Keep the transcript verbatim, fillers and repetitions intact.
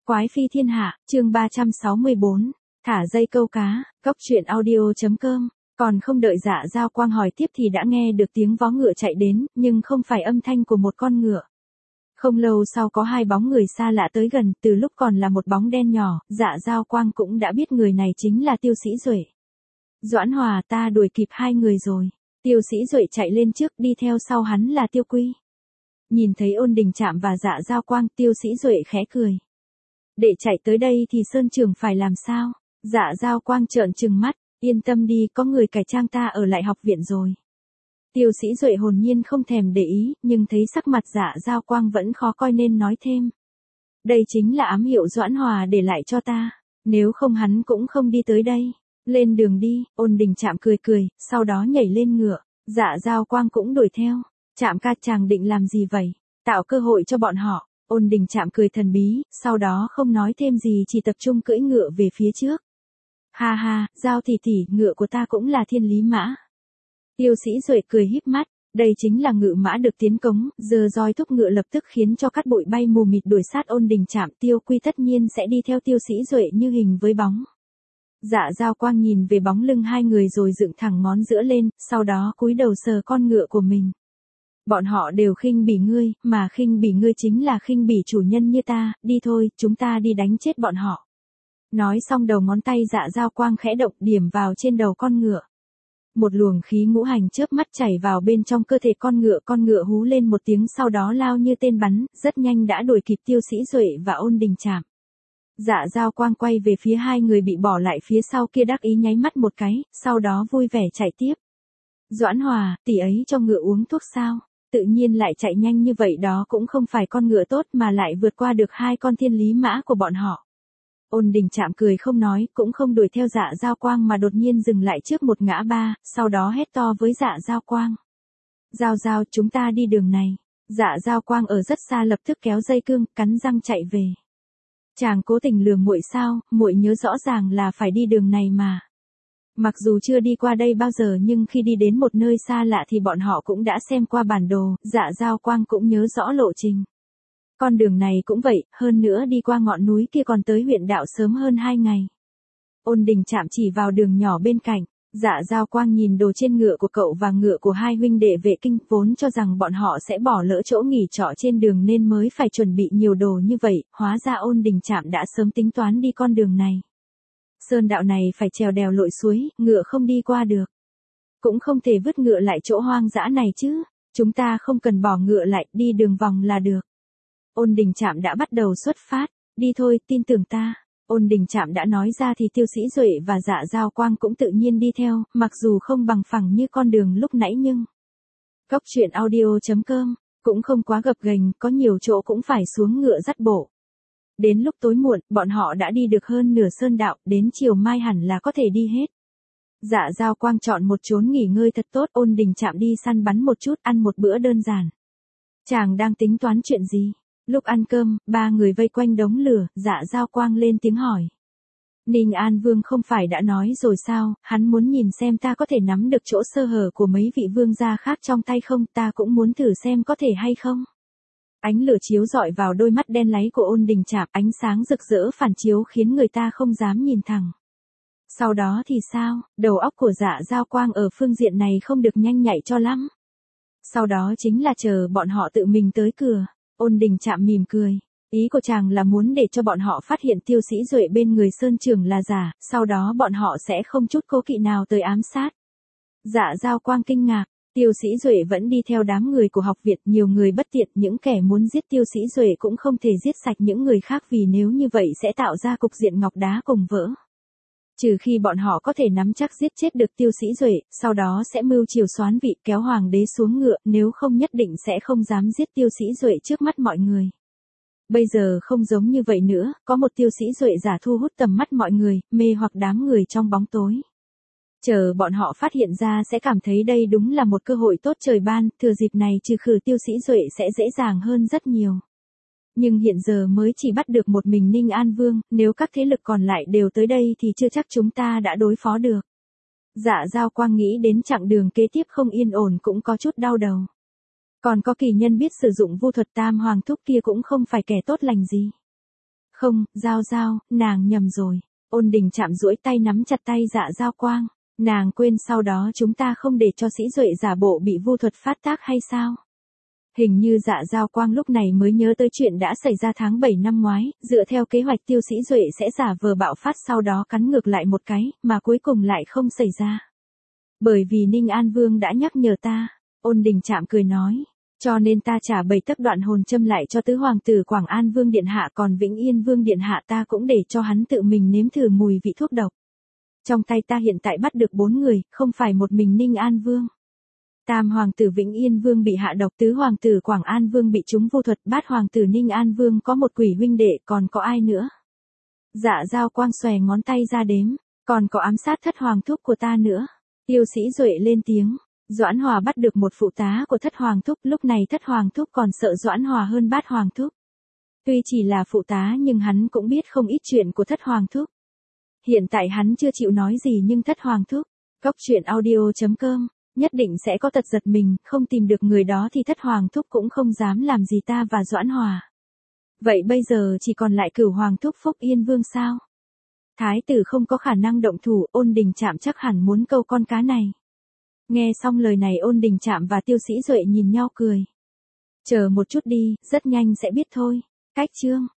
Quái phi thiên hạ, chương ba trăm sáu mươi bốn, thả dây câu cá, cốc truyện audio.com. Còn không đợi Dạ Dao Quang hỏi tiếp thì đã nghe được tiếng vó ngựa chạy đến, nhưng không phải âm thanh của một con ngựa. Không lâu sau có hai bóng người xa lạ tới gần, từ lúc còn là một bóng đen nhỏ, Dạ Dao Quang cũng đã biết người này chính là Tiêu Sĩ Duệ. Doãn Hòa, ta đuổi kịp hai người rồi. Tiêu Sĩ Duệ chạy lên trước, đi theo sau hắn là Tiêu Quy. Nhìn thấy Ôn Đình Trạm và Dạ Dao Quang, Tiêu Sĩ Duệ khẽ cười. Để chạy tới đây thì Sơn Trường phải làm sao? Dạ Dao Quang trợn trừng mắt, yên tâm đi, có người cải trang ta ở lại học viện rồi. Tiêu Sĩ Duệ hồn nhiên không thèm để ý, nhưng thấy sắc mặt Dạ Dao Quang vẫn khó coi nên nói thêm. Đây chính là ám hiệu Doãn Hòa để lại cho ta, nếu không hắn cũng không đi tới đây. Lên đường đi, Ôn Đình Trạm cười cười, sau đó nhảy lên ngựa, Dạ Dao Quang cũng đuổi theo. Trạm ca, chàng định làm gì vậy? Tạo cơ hội cho bọn họ. Ôn Đình Trạm cười thần bí, sau đó không nói thêm gì, chỉ tập trung cưỡi ngựa về phía trước. Ha ha, Giao tỷ tỷ, ngựa của ta cũng là Thiên Lý Mã. Tiêu Sĩ Duệ cười híp mắt, đây chính là ngự mã được tiến cống, giờ roi thúc ngựa lập tức khiến cho cát bụi bay mù mịt đuổi sát Ôn Đình Trạm. Tiêu Quy tất nhiên sẽ đi theo Tiêu Sĩ Duệ như hình với bóng. Dạ Dao Quang nhìn về bóng lưng hai người rồi dựng thẳng ngón giữa lên, sau đó cúi đầu sờ con ngựa của mình. Bọn họ đều khinh bỉ ngươi, mà khinh bỉ ngươi chính là khinh bỉ chủ nhân như ta, đi thôi, chúng ta đi đánh chết bọn họ. Nói xong đầu ngón tay Dạ Dao Quang khẽ động, điểm vào trên đầu con ngựa. Một luồng khí ngũ hành chớp mắt chảy vào bên trong cơ thể con ngựa, con ngựa hú lên một tiếng sau đó lao như tên bắn, rất nhanh đã đuổi kịp Tiêu Sĩ Duệ và Ôn Đình Trạm. Dạ Dao Quang quay về phía hai người bị bỏ lại phía sau kia, đắc ý nháy mắt một cái, sau đó vui vẻ chạy tiếp. Doãn Hòa, tỷ ấy cho ngựa uống thuốc sao? Tự nhiên lại chạy nhanh như vậy, đó cũng không phải con ngựa tốt mà lại vượt qua được hai con Thiên Lý Mã của bọn họ. Ôn Đình Trạm cười không nói, cũng không đuổi theo Dạ Dao Quang mà đột nhiên dừng lại trước một ngã ba, sau đó hét to với Dạ Dao Quang. Giao Giao, chúng ta đi đường này. Dạ Dao Quang ở rất xa lập tức kéo dây cương, cắn răng chạy về. Chàng cố tình lừa muội sao? Muội nhớ rõ ràng là phải đi đường này mà. Mặc dù chưa đi qua đây bao giờ nhưng khi đi đến một nơi xa lạ thì bọn họ cũng đã xem qua bản đồ, Dạ Dao Quang cũng nhớ rõ lộ trình. Con đường này cũng vậy, hơn nữa đi qua ngọn núi kia còn tới huyện đạo sớm hơn hai ngày. Ôn Đình Trạm chỉ vào đường nhỏ bên cạnh, Dạ Dao Quang nhìn đồ trên ngựa của cậu và ngựa của hai huynh đệ vệ kinh, vốn cho rằng bọn họ sẽ bỏ lỡ chỗ nghỉ trọ trên đường nên mới phải chuẩn bị nhiều đồ như vậy, hóa ra Ôn Đình Trạm đã sớm tính toán đi con đường này. Sơn đạo này phải trèo đèo lội suối, ngựa không đi qua được. Cũng không thể vứt ngựa lại chỗ hoang dã này chứ, chúng ta không cần bỏ ngựa lại, đi đường vòng là được. Ôn Đình Trạm đã bắt đầu xuất phát, đi thôi, tin tưởng ta. Ôn Đình Trạm đã nói ra thì Tiêu Sĩ Duệ và Dạ Dao Quang cũng tự nhiên đi theo, mặc dù không bằng phẳng như con đường lúc nãy nhưng... Cốc truyện audio.com, cũng không quá gập ghềnh, có nhiều chỗ cũng phải xuống ngựa dắt bộ. Đến lúc tối muộn, bọn họ đã đi được hơn nửa sơn đạo, đến chiều mai hẳn là có thể đi hết. Dạ Dao Quang chọn một chốn nghỉ ngơi thật tốt, Ôn Đình Trạm đi săn bắn một chút, ăn một bữa đơn giản. Chàng đang tính toán chuyện gì? Lúc ăn cơm, ba người vây quanh đống lửa, Dạ Dao Quang lên tiếng hỏi. Ninh An Vương không phải đã nói rồi sao, hắn muốn nhìn xem ta có thể nắm được chỗ sơ hở của mấy vị vương gia khác trong tay không, ta cũng muốn thử xem có thể hay không. Ánh lửa chiếu rọi vào đôi mắt đen láy của Ôn Đình Trạm, ánh sáng rực rỡ phản chiếu khiến người ta không dám nhìn thẳng. Sau đó thì sao, đầu óc của Dạ Dao Quang ở phương diện này không được nhanh nhạy cho lắm. Sau đó chính là chờ bọn họ tự mình tới cửa. Ôn Đình Trạm mỉm cười. Ý của chàng là muốn để cho bọn họ phát hiện Tiêu Sĩ Duệ bên người Sơn Trường là giả, sau đó bọn họ sẽ không chút cố kỵ nào tới ám sát. Dạ Dao Quang kinh ngạc. Tiêu Sĩ Duệ vẫn đi theo đám người của học viện, nhiều người bất tiện, những kẻ muốn giết Tiêu Sĩ Duệ cũng không thể giết sạch những người khác vì nếu như vậy sẽ tạo ra cục diện ngọc đá cùng vỡ. Trừ khi bọn họ có thể nắm chắc giết chết được Tiêu Sĩ Duệ, sau đó sẽ mưu chiều soán vị kéo hoàng đế xuống ngựa, nếu không nhất định sẽ không dám giết Tiêu Sĩ Duệ trước mắt mọi người. Bây giờ không giống như vậy nữa, có một Tiêu Sĩ Duệ giả thu hút tầm mắt mọi người, mê hoặc đám người trong bóng tối. Chờ bọn họ phát hiện ra sẽ cảm thấy đây đúng là một cơ hội tốt trời ban, thừa dịp này trừ khử Tiêu Sĩ Duệ sẽ dễ dàng hơn rất nhiều. Nhưng hiện giờ mới chỉ bắt được một mình Ninh An Vương, nếu các thế lực còn lại đều tới đây thì chưa chắc chúng ta đã đối phó được. Dạ Dao Quang nghĩ đến chặng đường kế tiếp không yên ổn cũng có chút đau đầu. Còn có kỳ nhân biết sử dụng vu thuật Tam Hoàng Thúc kia cũng không phải kẻ tốt lành gì. Không, Giao Giao, nàng nhầm rồi. Ôn Đình Trạm duỗi tay nắm chặt tay Dạ Giao Quang. Nàng quên sau đó chúng ta không để cho Sĩ Duệ giả bộ bị vu thuật phát tác hay sao? Hình như Dạ Giao Quang lúc này mới nhớ tới chuyện đã xảy ra tháng bảy năm ngoái, dựa theo kế hoạch Tiêu Sĩ Duệ sẽ giả vờ bạo phát sau đó cắn ngược lại một cái, mà cuối cùng lại không xảy ra. Bởi vì Ninh An Vương đã nhắc nhở ta, Ôn Đình Trạm cười nói, cho nên ta trả bảy tấc đoạn hồn châm lại cho tứ hoàng tử Quảng An Vương điện hạ, còn Vĩnh Yên Vương điện hạ ta cũng để cho hắn tự mình nếm thử mùi vị thuốc độc. Trong tay ta hiện tại bắt được bốn người, không phải một mình Ninh An Vương. Tam hoàng tử Vĩnh Yên Vương bị hạ độc, tứ hoàng tử Quảng An Vương bị trúng vô thuật, bát hoàng tử Ninh An Vương có một quỷ huynh đệ, còn có ai nữa? Dạ Giao Quang xòe ngón tay ra đếm, còn có ám sát thất hoàng thúc của ta nữa. Tiêu Sĩ Duệ lên tiếng, Doãn Hòa bắt được một phụ tá của thất hoàng thúc, lúc này thất hoàng thúc còn sợ Doãn Hòa hơn bát hoàng thúc. Tuy chỉ là phụ tá nhưng hắn cũng biết không ít chuyện của thất hoàng thúc. Hiện tại hắn chưa chịu nói gì nhưng thất hoàng thúc, Cốc truyện audio chấm com, nhất định sẽ có tật giật mình, không tìm được người đó thì thất hoàng thúc cũng không dám làm gì ta và Doãn Hòa. Vậy bây giờ chỉ còn lại Cửu hoàng thúc Phúc Yên Vương sao? Thái tử không có khả năng động thủ, Ôn Đình Trạm chắc hẳn muốn câu con cá này. Nghe xong lời này Ôn Đình Trạm và Tiêu Sĩ Duệ nhìn nhau cười. Chờ một chút đi, rất nhanh sẽ biết thôi. Cách chương